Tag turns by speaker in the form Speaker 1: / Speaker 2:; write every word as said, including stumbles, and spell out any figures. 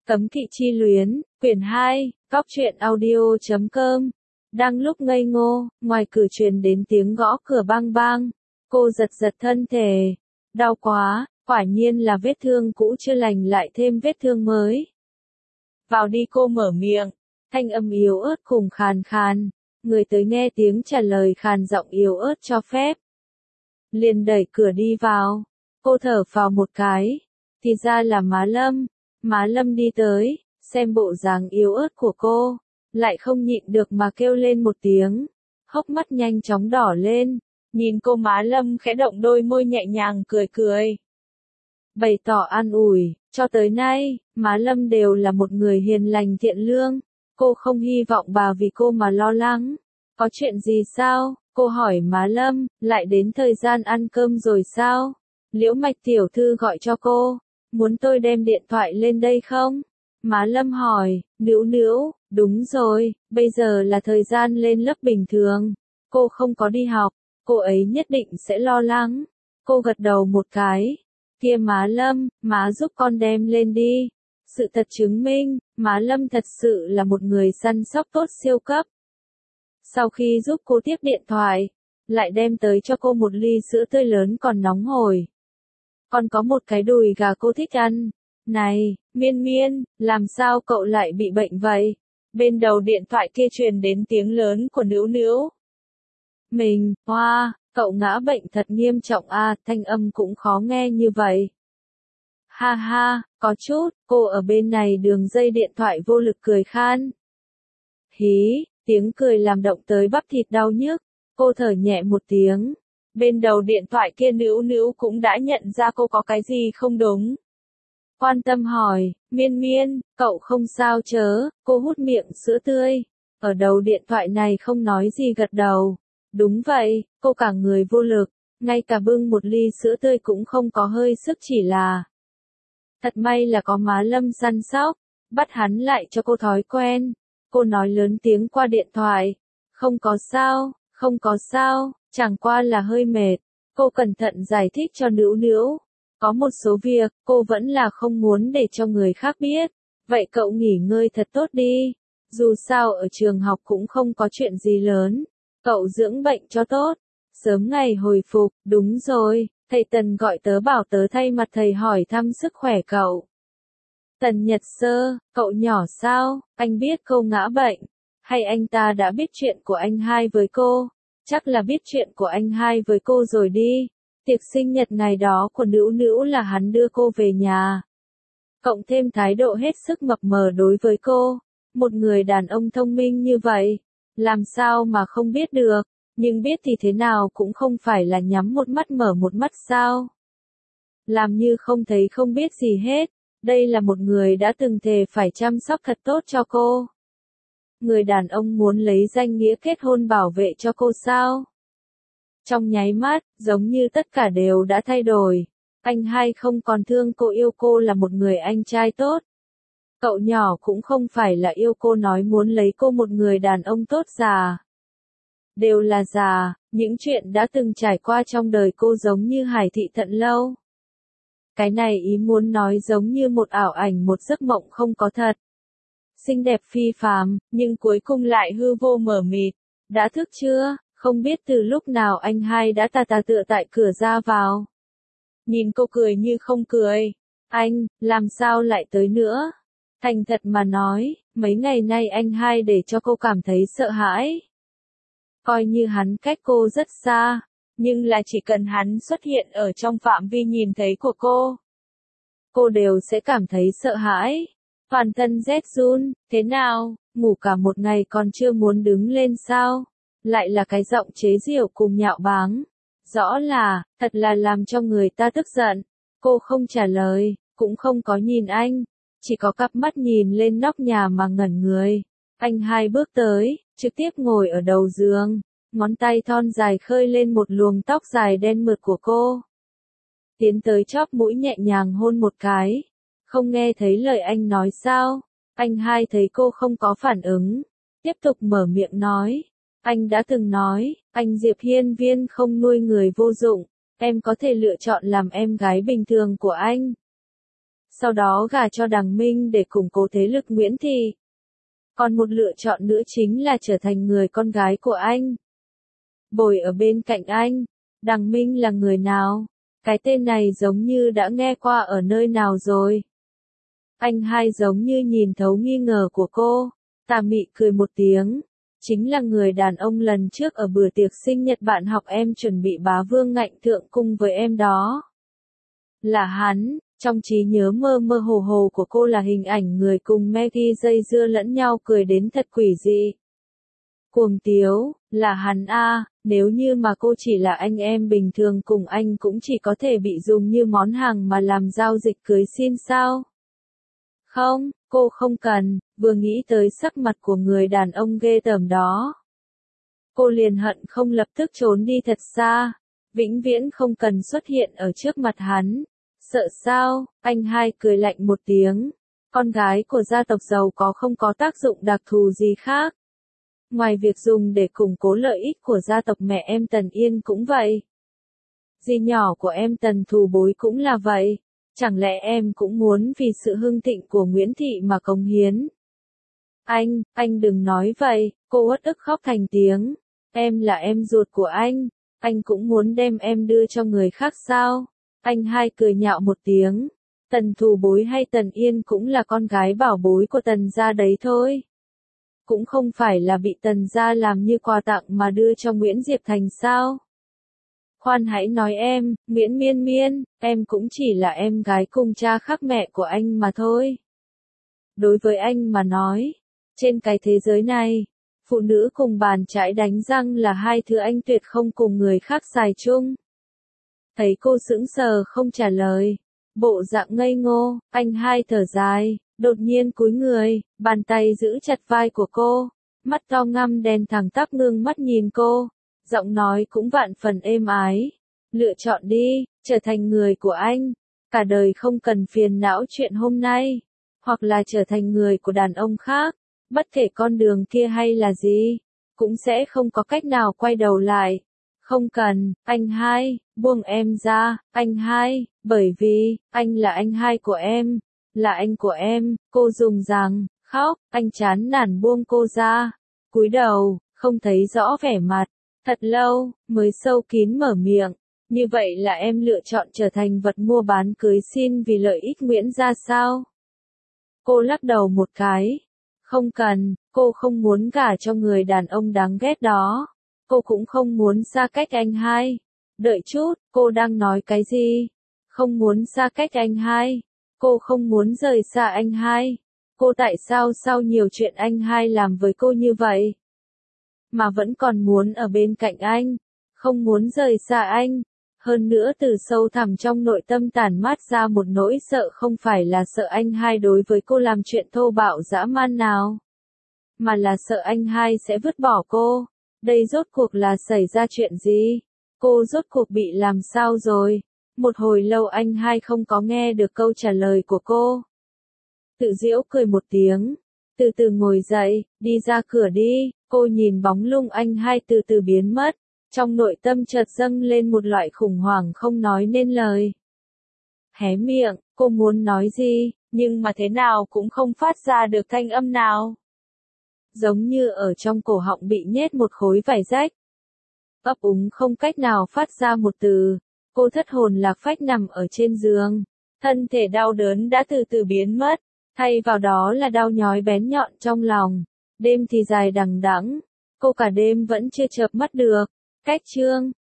Speaker 1: Cấm kỵ chi luyến, quyển hai, góc truyện audio chấm com. Đang lúc ngây ngô, ngoài cửa truyền đến tiếng gõ cửa bang bang. Cô giật giật thân thể. Đau quá, quả nhiên là vết thương cũ chưa lành lại thêm vết thương mới. Vào đi, cô mở miệng. Thanh âm yếu ớt cùng khàn khàn. Người tới nghe tiếng trả lời khàn giọng yếu ớt cho phép. Liền đẩy cửa đi vào. Cô thở phào một cái. Thì ra là má Lâm. Má Lâm đi tới, xem bộ dáng yếu ớt của cô, lại không nhịn được mà kêu lên một tiếng. Hốc mắt nhanh chóng đỏ lên, nhìn cô má Lâm khẽ động đôi môi nhẹ nhàng cười cười. Bày tỏ an ủi, cho tới nay, má Lâm đều là một người hiền lành thiện lương, cô không hy vọng bà vì cô mà lo lắng. Có chuyện gì sao? Cô hỏi má Lâm, lại đến thời gian ăn cơm rồi sao? Liễu Mạch tiểu thư gọi cho cô. Muốn tôi đem điện thoại lên đây không? Má Lâm hỏi, Nữu Nữu, đúng rồi, bây giờ là thời gian lên lớp bình thường. Cô không có đi học, cô ấy nhất định sẽ lo lắng. Cô gật đầu một cái. Kia má Lâm, má giúp con đem lên đi. Sự thật chứng minh, má Lâm thật sự là một người săn sóc tốt siêu cấp. Sau khi giúp cô tiếp điện thoại, lại đem tới cho cô một ly sữa tươi lớn còn nóng hổi. Còn có một cái đùi gà cô thích ăn. Này, Miên Miên, làm sao cậu lại bị bệnh vậy? Bên đầu điện thoại kia truyền đến tiếng lớn của Nữu Nữu. Mình, hoa, cậu ngã bệnh thật nghiêm trọng à, thanh âm cũng khó nghe như vậy. Ha ha, có chút, cô ở bên này đường dây điện thoại vô lực cười khan. Hí, tiếng cười làm động tới bắp thịt đau nhức, cô thở nhẹ một tiếng. Bên đầu điện thoại kia Nữu Nữu cũng đã nhận ra cô có cái gì không đúng. Quan tâm hỏi, Miên Miên, cậu không sao chớ, cô hút miệng sữa tươi. Ở đầu điện thoại này không nói gì gật đầu. Đúng vậy, cô cả người vô lực, ngay cả bưng một ly sữa tươi cũng không có hơi sức chỉ là. Thật may là có má Lâm săn sóc, bắt hắn lại cho cô thói quen. Cô nói lớn tiếng qua điện thoại. Không có sao, không có sao. Chẳng qua là hơi mệt, cô cẩn thận giải thích cho Nữu Nữu. Có một số việc, cô vẫn là không muốn để cho người khác biết. Vậy cậu nghỉ ngơi thật tốt đi. Dù sao ở trường học cũng không có chuyện gì lớn. Cậu dưỡng bệnh cho tốt. Sớm ngày hồi phục, đúng rồi. Thầy Tần gọi tớ bảo tớ thay mặt thầy hỏi thăm sức khỏe cậu. Tần Nhật Sơ, cậu nhỏ sao? Anh biết cô ngã bệnh. Hay anh ta đã biết chuyện của anh hai với cô? Chắc là biết chuyện của anh hai với cô rồi đi. Tiệc sinh nhật ngày đó của Nữu Nữu là hắn đưa cô về nhà. Cộng thêm thái độ hết sức mập mờ đối với cô. Một người đàn ông thông minh như vậy. Làm sao mà không biết được. Nhưng biết thì thế nào cũng không phải là nhắm một mắt mở một mắt sao. Làm như không thấy không biết gì hết. Đây là một người đã từng thề phải chăm sóc thật tốt cho cô. Người đàn ông muốn lấy danh nghĩa kết hôn bảo vệ cho cô sao? Trong nháy mắt, giống như tất cả đều đã thay đổi. Anh hai không còn thương cô, yêu cô là một người anh trai tốt. Cậu nhỏ cũng không phải là yêu cô nói muốn lấy cô một người đàn ông tốt già. Đều là già, những chuyện đã từng trải qua trong đời cô giống như hải thị thận lâu. Cái này ý muốn nói giống như một ảo ảnh, một giấc mộng không có thật. Xinh đẹp phi phàm, nhưng cuối cùng lại hư vô mờ mịt. Đã thức chưa? Không biết từ lúc nào anh hai đã tà tà tựa tại cửa ra vào. Nhìn cô cười như không cười. Anh, làm sao lại tới nữa? Thành thật mà nói, mấy ngày nay anh hai để cho cô cảm thấy sợ hãi. Coi như hắn cách cô rất xa, nhưng là chỉ cần hắn xuất hiện ở trong phạm vi nhìn thấy của cô, cô đều sẽ cảm thấy sợ hãi. Toàn thân rét run, thế nào, ngủ cả một ngày còn chưa muốn đứng lên sao? Lại là cái giọng chế giễu cùng nhạo báng. Rõ là, thật là làm cho người ta tức giận. Cô không trả lời, cũng không có nhìn anh, chỉ có cặp mắt nhìn lên nóc nhà mà ngẩn người. Anh hai bước tới, trực tiếp ngồi ở đầu giường, ngón tay thon dài khơi lên một luồng tóc dài đen mượt của cô. Tiến tới chóp mũi nhẹ nhàng hôn một cái. Không nghe thấy lời anh nói sao? Anh hai thấy cô không có phản ứng, tiếp tục mở miệng nói. Anh đã từng nói, anh Diệp Hiên Viên không nuôi người vô dụng, em có thể lựa chọn làm em gái bình thường của anh. sau đó gả cho Đằng Minh để củng cố thế lực Nguyễn Thị. Còn một lựa chọn nữa chính là trở thành người con gái của anh. Bồi ở bên cạnh anh. Đằng Minh là người nào? Cái tên này giống như đã nghe qua ở nơi nào rồi. Anh hai giống như nhìn thấu nghi ngờ của cô. Tà mị cười một tiếng. Chính là người đàn ông lần trước ở bữa tiệc sinh nhật bạn học em chuẩn bị bá vương ngạnh thượng cung với em đó. Là hắn. Trong trí nhớ mơ mơ hồ hồ của cô là hình ảnh người cùng Maggie dây dưa lẫn nhau cười đến thật quỷ dị. Cuồng tiếu, là hắn a, nếu như mà cô chỉ là anh em bình thường cùng anh cũng chỉ có thể bị dùng như món hàng mà làm giao dịch cưới xin sao? Không, cô không cần, vừa nghĩ tới sắc mặt của người đàn ông ghê tởm đó. Cô liền hận không lập tức trốn đi thật xa, vĩnh viễn không cần xuất hiện ở trước mặt hắn. Sợ sao? Anh hai cười lạnh một tiếng. Con gái của gia tộc giàu có không có tác dụng đặc thù gì khác. Ngoài việc dùng để củng cố lợi ích của gia tộc mẹ em Tần Yên cũng vậy. Dì nhỏ của em Tần Thù Bối cũng là vậy. Chẳng lẽ em cũng muốn vì sự hưng thịnh của Nguyễn Thị mà cống hiến? Anh, anh đừng nói vậy, cô uất ức khóc thành tiếng. Em là em ruột của anh, anh cũng muốn đem em đưa cho người khác sao? Anh hai cười nhạo một tiếng. Tần Thù Bối hay Tần Yên cũng là con gái bảo bối của Tần gia đấy thôi. Cũng không phải là bị Tần gia làm như quà tặng mà đưa cho Nguyễn Diệp Thành sao? Khoan hãy nói em, Nguyễn Miên Miên, em cũng chỉ là em gái cùng cha khác mẹ của anh mà thôi. Đối với anh mà nói, trên cái thế giới này, phụ nữ cùng bàn chải đánh răng là hai thứ anh tuyệt không cùng người khác xài chung. Thấy cô sững sờ không trả lời, bộ dạng ngây ngô, anh hai thở dài, đột nhiên cúi người, bàn tay giữ chặt vai của cô, mắt to ngăm đen thẳng tắp ngưng mắt nhìn cô, giọng nói cũng vạn phần êm ái. Lựa chọn đi, trở thành người của anh, cả đời không cần phiền não chuyện hôm nay, hoặc là trở thành người của đàn ông khác, bất kể con đường kia hay là gì, cũng sẽ không có cách nào quay đầu lại. Không cần, anh hai, buông em ra, anh hai, bởi vì, anh là anh hai của em, là anh của em, cô dùng rằng, khóc, anh chán nản buông cô ra, cúi đầu, không thấy rõ vẻ mặt, thật lâu, mới sâu kín mở miệng, như vậy là em lựa chọn trở thành vật mua bán cưới xin vì lợi ích Nguyễn gia sao? Cô lắc đầu một cái, không cần, cô không muốn gả cho người đàn ông đáng ghét đó. Cô cũng không muốn xa cách anh hai. Đợi chút, cô đang nói cái gì? Không muốn xa cách anh hai. Cô không muốn rời xa anh hai. Cô tại sao sau nhiều chuyện anh hai làm với cô như vậy? Mà vẫn còn muốn ở bên cạnh anh. Không muốn rời xa anh. Hơn nữa từ sâu thẳm trong nội tâm tản mát ra một nỗi sợ không phải là sợ anh hai đối với cô làm chuyện thô bạo dã man nào. Mà là sợ anh hai sẽ vứt bỏ cô. Đây rốt cuộc là xảy ra chuyện gì? Cô rốt cuộc bị làm sao rồi? Một hồi lâu anh hai không có nghe được câu trả lời của cô. Tự giễu cười một tiếng, từ từ ngồi dậy, đi ra cửa đi, cô nhìn bóng lưng anh hai từ từ biến mất, trong nội tâm chợt dâng lên một loại khủng hoảng không nói nên lời. Hé miệng, cô muốn nói gì, nhưng mà thế nào cũng không phát ra được thanh âm nào. Giống như ở trong cổ họng bị nhét một khối vải rách. Ấp úng không cách nào phát ra một từ, cô thất hồn lạc phách nằm ở trên giường, thân thể đau đớn đã từ từ biến mất, thay vào đó là đau nhói bén nhọn trong lòng. Đêm thì dài đằng đẵng, cô cả đêm vẫn chưa chợp mắt được. Cách chương